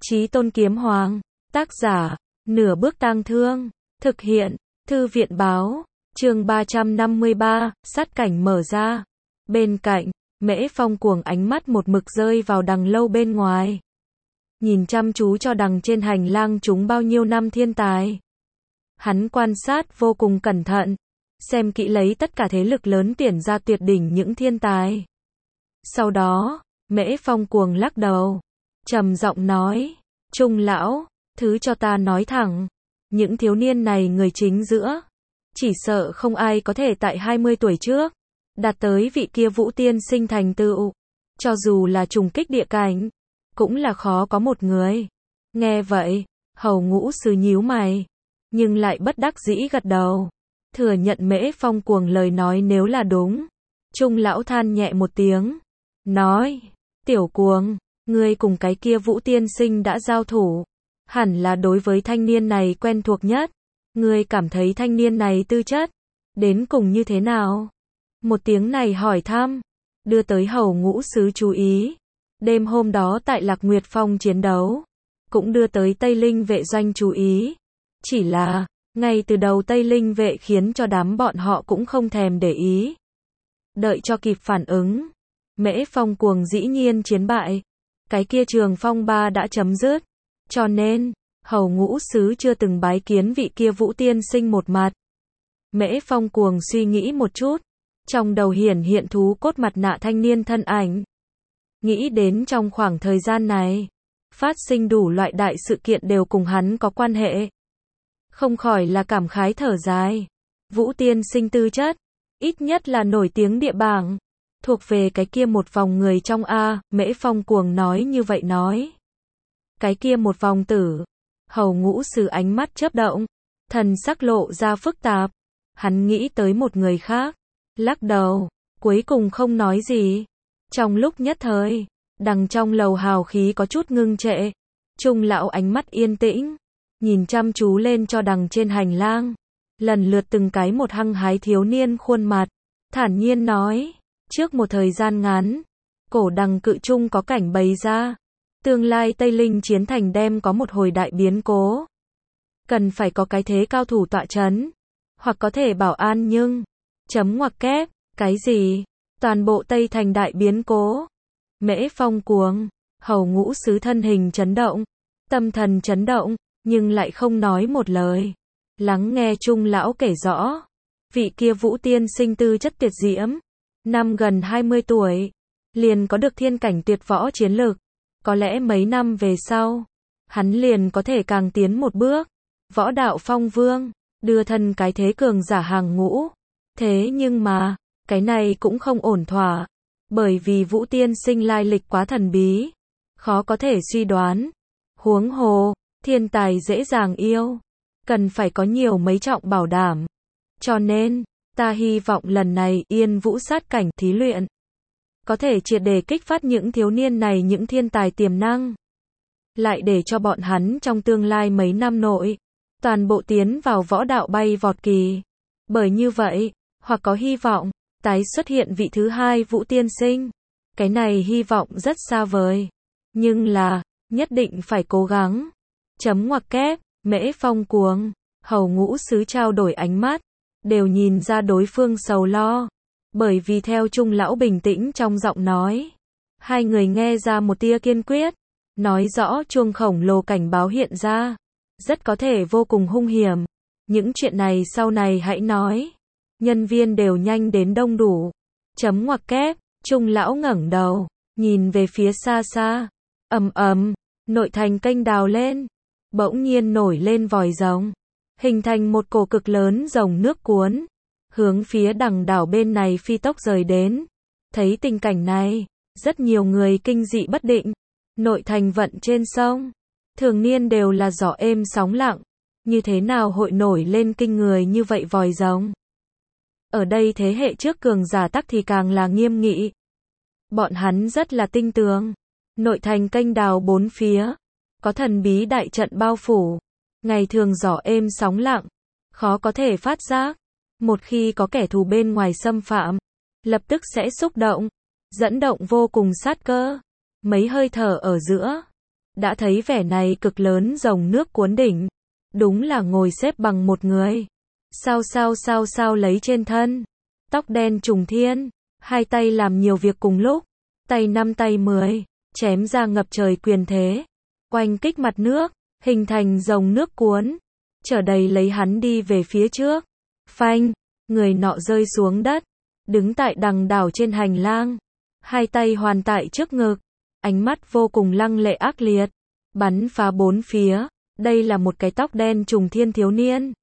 Chí Tôn Kiếm Hoàng, tác giả, Nửa Bước Tang Thương, thực hiện, Thư viện báo, chương 353, sát cảnh mở ra. Bên cạnh, Mễ Phong cuồng ánh mắt một mực rơi vào đằng lâu bên ngoài. Nhìn chăm chú cho đằng trên hành lang chúng bao nhiêu năm thiên tài. Hắn quan sát vô cùng cẩn thận, xem kỹ lấy tất cả thế lực lớn tuyển ra tuyệt đỉnh những thiên tài. Sau đó, Mễ Phong cuồng lắc đầu, trầm giọng nói, Trung lão, thứ cho ta nói thẳng, những thiếu niên này người chính giữa, chỉ sợ không ai có thể tại 20 tuổi trước, đạt tới vị kia Vũ Tiên Sinh thành tựu, cho dù là trùng kích địa cảnh, cũng là khó có một người. Nghe vậy, Hầu Ngũ Sứ nhíu mày, nhưng lại bất đắc dĩ gật đầu, thừa nhận Mễ Phong cuồng lời nói nếu là đúng. Trung lão than nhẹ một tiếng, nói, Tiểu Cuồng, ngươi cùng cái kia Vũ Tiên Sinh đã giao thủ, hẳn là đối với thanh niên này quen thuộc nhất. Ngươi cảm thấy thanh niên này tư chất đến cùng như thế nào? Một tiếng này hỏi thăm, đưa tới Hầu Ngũ Sứ chú ý. Đêm hôm đó tại Lạc Nguyệt Phong chiến đấu, cũng đưa tới Tây Linh vệ doanh chú ý. Chỉ là, ngay từ đầu Tây Linh vệ khiến cho đám bọn họ cũng không thèm để ý. Đợi cho kịp phản ứng, Mễ Phong cuồng dĩ nhiên chiến bại. Cái kia trường phong ba đã chấm dứt. Cho nên, Hầu Ngũ Sứ chưa từng bái kiến vị kia Vũ Tiên Sinh một mặt. Mễ Phong cuồng suy nghĩ một chút, trong đầu hiển hiện thú cốt mặt nạ thanh niên thân ảnh. Nghĩ đến trong khoảng thời gian này, phát sinh đủ loại đại sự kiện đều cùng hắn có quan hệ. Không khỏi là cảm khái thở dài. Vũ Tiên Sinh tư chất, ít nhất là nổi tiếng địa bảng, thuộc về cái kia một vòng người trong A, Mễ Phong cuồng nói như vậy nói. Cái kia một vòng tử, Hầu Ngũ Sứ ánh mắt chớp động, thần sắc lộ ra phức tạp. Hắn nghĩ tới một người khác, lắc đầu, cuối cùng không nói gì. Trong lúc nhất thời, đằng trong lầu hào khí có chút ngưng trệ. Trung lão ánh mắt yên tĩnh, nhìn chăm chú lên cho đằng trên hành lang, lần lượt từng cái một hăng hái thiếu niên khuôn mặt, thản nhiên nói, trước một thời gian ngắn, cổ đằng cự trung có cảnh bày ra, tương lai Tây Linh chiến thành đem có một hồi đại biến cố. Cần phải có cái thế cao thủ tọa chấn, hoặc có thể bảo an nhưng, chấm ngoặc kép, cái gì? Toàn bộ Tây Thành đại biến cố. Mễ Phong cuồng, Hầu Ngũ Sứ thân hình chấn động, tâm thần chấn động, nhưng lại không nói một lời. Lắng nghe Trung lão kể rõ, vị kia Vũ Tiên Sinh tư chất tuyệt diễm, năm gần 20 tuổi, liền có được thiên cảnh tuyệt võ chiến lực. Có lẽ mấy năm về sau, hắn liền có thể càng tiến một bước, võ đạo phong vương, đưa thân cái thế cường giả hàng ngũ. Thế nhưng mà, cái này cũng không ổn thỏa, bởi vì Vũ Tiên Sinh lai lịch quá thần bí, khó có thể suy đoán. Huống hồ, thiên tài dễ dàng yêu, cần phải có nhiều mấy trọng bảo đảm. Cho nên, ta hy vọng lần này Yên Vũ sát cảnh thí luyện, có thể triệt để kích phát những thiếu niên này những thiên tài tiềm năng. Lại để cho bọn hắn trong tương lai mấy năm nội, toàn bộ tiến vào võ đạo bay vọt kỳ. Bởi như vậy, hoặc có hy vọng, tái xuất hiện vị thứ hai Vũ Tiên Sinh. Cái này hy vọng rất xa vời. Nhưng là, nhất định phải cố gắng. Chấm ngoặc kép, Mễ Phong cuồng, Hầu Ngũ Sứ trao đổi ánh mắt, đều nhìn ra đối phương sầu lo. Bởi vì theo Trung lão bình tĩnh trong giọng nói, hai người nghe ra một tia kiên quyết, nói rõ chuông khổng lồ cảnh báo hiện ra, rất có thể vô cùng hung hiểm. Những chuyện này sau này hãy nói. Nhân viên đều nhanh đến đông đủ. Chấm ngoặc kép, Trung lão ngẩng đầu, nhìn về phía xa xa. Ầm ầm, nội thành kênh đào lên, bỗng nhiên nổi lên vòi rồng, hình thành một cổ cực lớn rồng nước cuốn, hướng phía đằng đảo bên này phi tốc rời đến. Thấy tình cảnh này, rất nhiều người kinh dị bất định. Nội thành vận trên sông, thường niên đều là gió êm sóng lặng, như thế nào hội nổi lên kinh người như vậy vòi rồng? Ở đây thế hệ trước cường giả tắc thì càng là nghiêm nghị. Bọn hắn rất là tinh tường. Nội thành kênh đào bốn phía, có thần bí đại trận bao phủ. Ngày thường gió êm sóng lặng, khó có thể phát giác. Một khi có kẻ thù bên ngoài xâm phạm, lập tức sẽ xúc động, dẫn động vô cùng sát cơ. Mấy hơi thở ở giữa, đã thấy vẻ này cực lớn rồng nước cuốn đỉnh. Đúng là ngồi xếp bằng một người. Sao lấy trên thân. Tóc đen trùng thiên, hai tay làm nhiều việc cùng lúc. Tay 5 tay 10, chém ra ngập trời quyền thế. Oanh kích mặt nước, hình thành rồng nước cuốn. Chở đầy lấy hắn đi về phía trước. Phanh, người nọ rơi xuống đất. Đứng tại đằng đảo trên hành lang. Hai tay hoàn tại trước ngực. Ánh mắt vô cùng lăng lệ ác liệt. Bắn phá bốn phía. Đây là một cái tóc đen trùng thiên thiếu niên.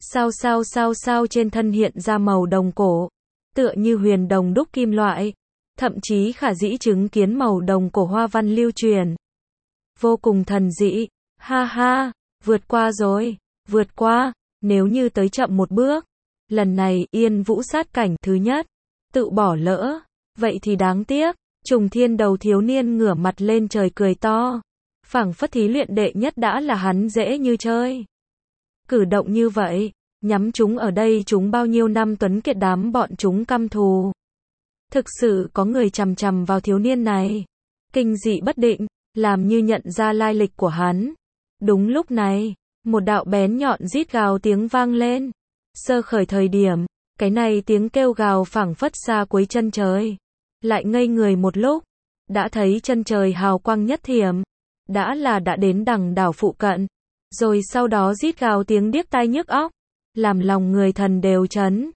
Sao trên thân hiện ra màu đồng cổ. Tựa như huyền đồng đúc kim loại. Thậm chí khả dĩ chứng kiến màu đồng cổ hoa văn lưu truyền. Vô cùng thần dị. Ha ha, vượt qua rồi. Vượt qua, nếu như tới chậm một bước. Lần này Yên Vũ sát cảnh thứ nhất. Tự bỏ lỡ. Vậy thì đáng tiếc. Trùng thiên đầu thiếu niên ngửa mặt lên trời cười to. Phảng phất thí luyện đệ nhất đã là hắn dễ như chơi. Cử động như vậy, nhắm chúng ở đây chúng bao nhiêu năm tuấn kiệt đám bọn chúng căm thù. Thực sự có người chằm chằm vào thiếu niên này. Kinh dị bất định, làm như nhận ra lai lịch của hắn. Đúng lúc này, một đạo bén nhọn rít gào tiếng vang lên. Sơ khởi thời điểm, cái này tiếng kêu gào phảng phất xa cuối chân trời. Lại ngây người một lúc, đã thấy chân trời hào quang nhất thiểm. Đã đến đằng đảo phụ cận. Rồi sau đó rít gào tiếng điếc tai nhức óc, làm lòng người thần đều chấn.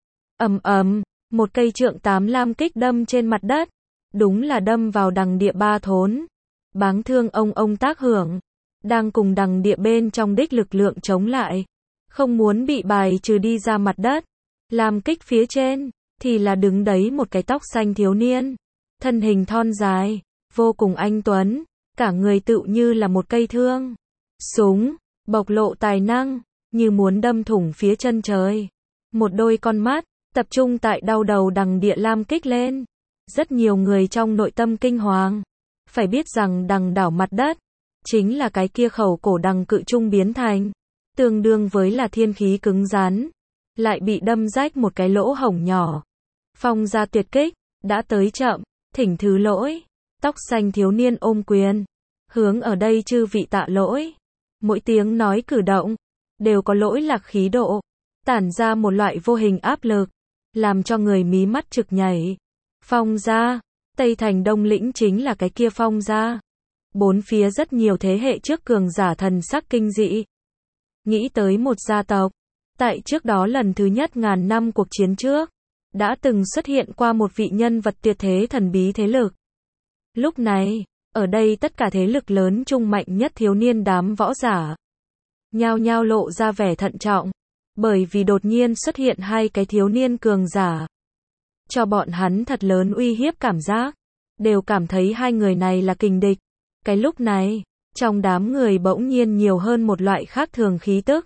Ầm, một cây trượng 8 lam kích đâm trên mặt đất. Đúng là đâm vào đằng địa ba thốn. Báng thương ông tác hưởng. Đang cùng đằng địa bên trong đích lực lượng chống lại. Không muốn bị bài trừ đi ra mặt đất. Lam kích phía trên, thì là đứng đấy một cái tóc xanh thiếu niên. Thân hình thon dài, vô cùng anh tuấn. Cả người tựu như là một cây thương. Súng, bộc lộ tài năng, như muốn đâm thủng phía chân trời. Một đôi con mắt, tập trung tại đau đầu đằng địa lam kích lên. Rất nhiều người trong nội tâm kinh hoàng. Phải biết rằng đằng đảo mặt đất, chính là cái kia khẩu cổ đằng cự trung biến thành. Tương đương với là thiên khí cứng rắn. Lại bị đâm rách một cái lỗ hổng nhỏ. Phong ra tuyệt kích, đã tới chậm, thỉnh thứ lỗi. Tóc xanh thiếu niên ôm quyền. Hướng ở đây chư vị tạ lỗi. Mỗi tiếng nói cử động, đều có lỗi lạc khí độ. Tản ra một loại vô hình áp lực. Làm cho người mí mắt trực nhảy. Phong gia, Tây Thành Đông Lĩnh chính là cái kia Phong gia. Bốn phía rất nhiều thế hệ trước cường giả thần sắc kinh dị. Nghĩ tới một gia tộc. Tại trước đó lần thứ nhất ngàn năm cuộc chiến trước. Đã từng xuất hiện qua một vị nhân vật tuyệt thế thần bí thế lực. Lúc này, ở đây tất cả thế lực lớn trung mạnh nhất thiếu niên đám võ giả. Nhao nhao lộ ra vẻ thận trọng. Bởi vì đột nhiên xuất hiện hai cái thiếu niên cường giả. Cho bọn hắn thật lớn uy hiếp cảm giác. Đều cảm thấy hai người này là kình địch. Cái lúc này, trong đám người bỗng nhiên nhiều hơn một loại khác thường khí tức.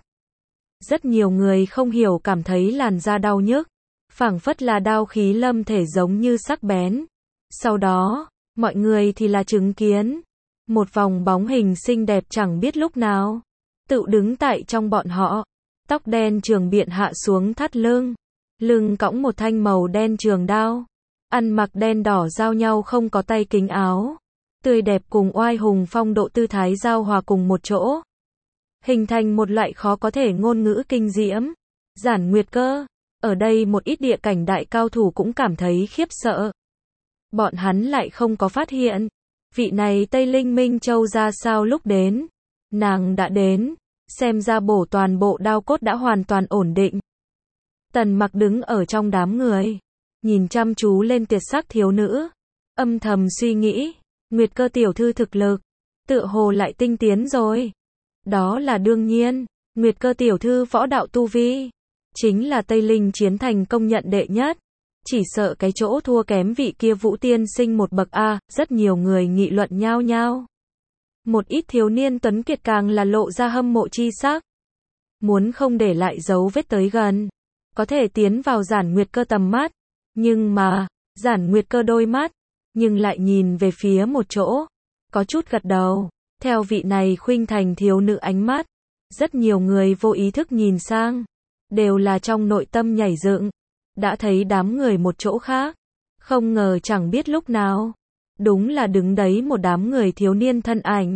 Rất nhiều người không hiểu cảm thấy làn da đau nhức. Phảng phất là đao khí lâm thể giống như sắc bén. Sau đó, mọi người thì là chứng kiến. Một vòng bóng hình xinh đẹp chẳng biết lúc nào. Tự đứng tại trong bọn họ. Tóc đen trường biện hạ xuống thắt lưng. Lưng cõng một thanh màu đen trường đao. Ăn mặc đen đỏ giao nhau không có tay kính áo. Tươi đẹp cùng oai hùng phong độ tư thái giao hòa cùng một chỗ. Hình thành một loại khó có thể ngôn ngữ kinh diễm. Giản Nguyệt Cơ. Ở đây một ít địa cảnh đại cao thủ cũng cảm thấy khiếp sợ. Bọn hắn lại không có phát hiện. Vị này Tây Linh Minh Châu ra sao lúc đến. Nàng đã đến. Xem ra bổ toàn bộ đao cốt đã hoàn toàn ổn định. Tần Mặc đứng ở trong đám người. Nhìn chăm chú lên tuyệt sắc thiếu nữ. Âm thầm suy nghĩ. Nguyệt Cơ tiểu thư thực lực. Tựa hồ lại tinh tiến rồi. Đó là đương nhiên. Nguyệt Cơ tiểu thư võ đạo tu vi. Chính là Tây Linh chiến thành công nhận đệ nhất. Chỉ sợ cái chỗ thua kém vị kia Vũ tiên sinh một bậc A. Rất nhiều người nghị luận nhao nhao. Một ít thiếu niên tuấn kiệt càng là lộ ra hâm mộ chi sắc. Muốn không để lại dấu vết tới gần. Có thể tiến vào Giản Nguyệt Cơ tầm mắt. Nhưng mà, Giản Nguyệt Cơ đôi mắt. Nhưng lại nhìn về phía một chỗ. Có chút gật đầu. Theo vị này khuynh thành thiếu nữ ánh mắt. Rất nhiều người vô ý thức nhìn sang. Đều là trong nội tâm nhảy dựng. Đã thấy đám người một chỗ khác. Không ngờ chẳng biết lúc nào. Đúng là đứng đấy một đám người thiếu niên thân ảnh.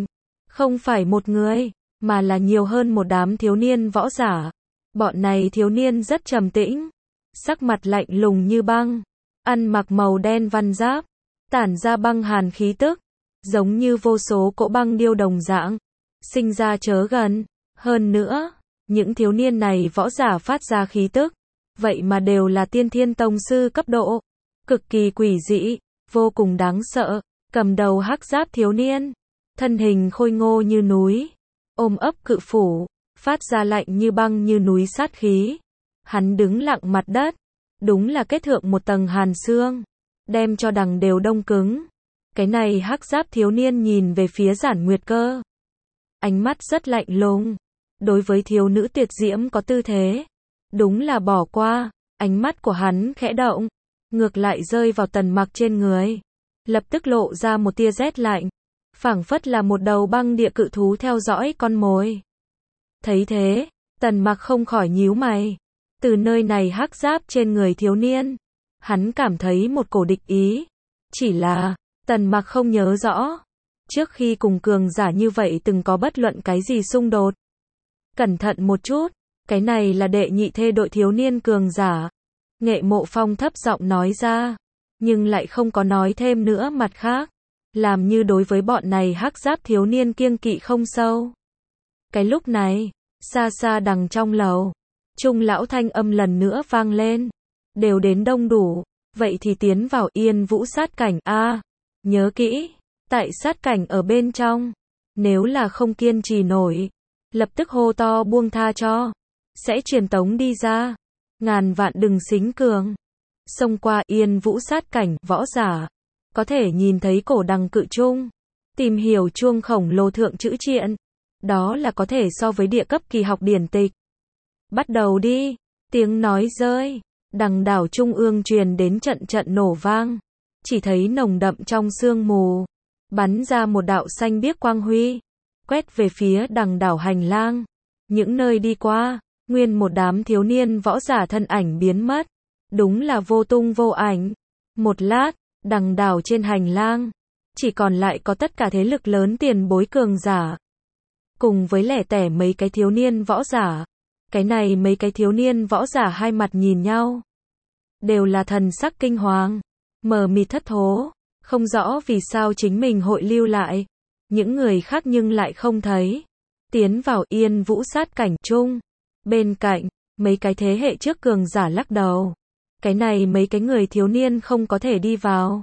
Không phải một người, mà là nhiều hơn một đám thiếu niên võ giả. Bọn này thiếu niên rất trầm tĩnh, sắc mặt lạnh lùng như băng, ăn mặc màu đen văn giáp, tản ra băng hàn khí tức, giống như vô số cỗ băng điêu đồng dạng, sinh ra chớ gần. Hơn nữa, những thiếu niên này võ giả phát ra khí tức, vậy mà đều là tiên thiên tông sư cấp độ, cực kỳ quỷ dị, vô cùng đáng sợ. Cầm đầu hắc giáp thiếu niên, thân hình khôi ngô như núi, ôm ấp cự phủ, phát ra lạnh như băng như núi sát khí. Hắn đứng lặng mặt đất, đúng là kết thượng một tầng hàn xương, đem cho đằng đều đông cứng. Cái này hắc giáp thiếu niên nhìn về phía Giản Nguyệt Cơ, ánh mắt rất lạnh lùng. Đối với thiếu nữ tuyệt diễm có tư thế, đúng là bỏ qua. Ánh mắt của hắn khẽ động, ngược lại rơi vào Tần Mặc trên người, lập tức lộ ra một tia rét lạnh, phảng phất là một đầu băng địa cự thú theo dõi con mồi. Thấy thế, Tần Mặc không khỏi nhíu mày. Từ nơi này hắc giáp trên người thiếu niên, hắn cảm thấy một cổ địch ý. Chỉ là, Tần Mặc không nhớ rõ, trước khi cùng cường giả như vậy từng có bất luận cái gì xung đột. Cẩn thận một chút, cái này là đệ nhị thê đội thiếu niên cường giả. Nghệ Mộ Phong thấp giọng nói ra, nhưng lại không có nói thêm nữa mặt khác, làm như đối với bọn này hắc giáp thiếu niên kiêng kỵ không sâu. Cái lúc này, xa xa đằng trong lầu, Trung lão thanh âm lần nữa vang lên, đều đến đông đủ, vậy thì tiến vào Yên Vũ sát cảnh a. Nhớ kỹ, tại sát cảnh ở bên trong, nếu là không kiên trì nổi, lập tức hô to buông tha cho, sẽ truyền tống đi ra. Ngàn vạn đừng xính cường. Xông qua Yên Vũ sát cảnh, võ giả có thể nhìn thấy cổ đằng cự trung, tìm hiểu chuông khổng lồ thượng chữ triện, đó là có thể so với địa cấp kỳ học điển tịch. Bắt đầu đi. Tiếng nói rơi, đằng đảo trung ương truyền đến trận trận nổ vang, chỉ thấy nồng đậm trong sương mù, bắn ra một đạo xanh biếc quang huy, quét về phía đằng đảo hành lang. Những nơi đi qua, nguyên một đám thiếu niên võ giả thân ảnh biến mất, đúng là vô tung vô ảnh. Một lát, đằng đảo trên hành lang, chỉ còn lại có tất cả thế lực lớn tiền bối cường giả, cùng với lẻ tẻ mấy cái thiếu niên võ giả. Cái này mấy cái thiếu niên võ giả hai mặt nhìn nhau, đều là thần sắc kinh hoàng, mờ mịt thất thố, không rõ vì sao chính mình hội lưu lại, những người khác nhưng lại không thấy. Tiến vào Yên Vũ sát cảnh chung, bên cạnh, mấy cái thế hệ trước cường giả lắc đầu. Cái này mấy cái người thiếu niên không có thể đi vào,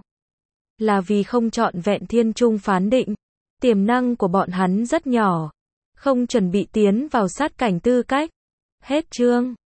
là vì không trọn vẹn thiên trung phán định, tiềm năng của bọn hắn rất nhỏ, không chuẩn bị tiến vào sát cảnh tư cách. Hết chương.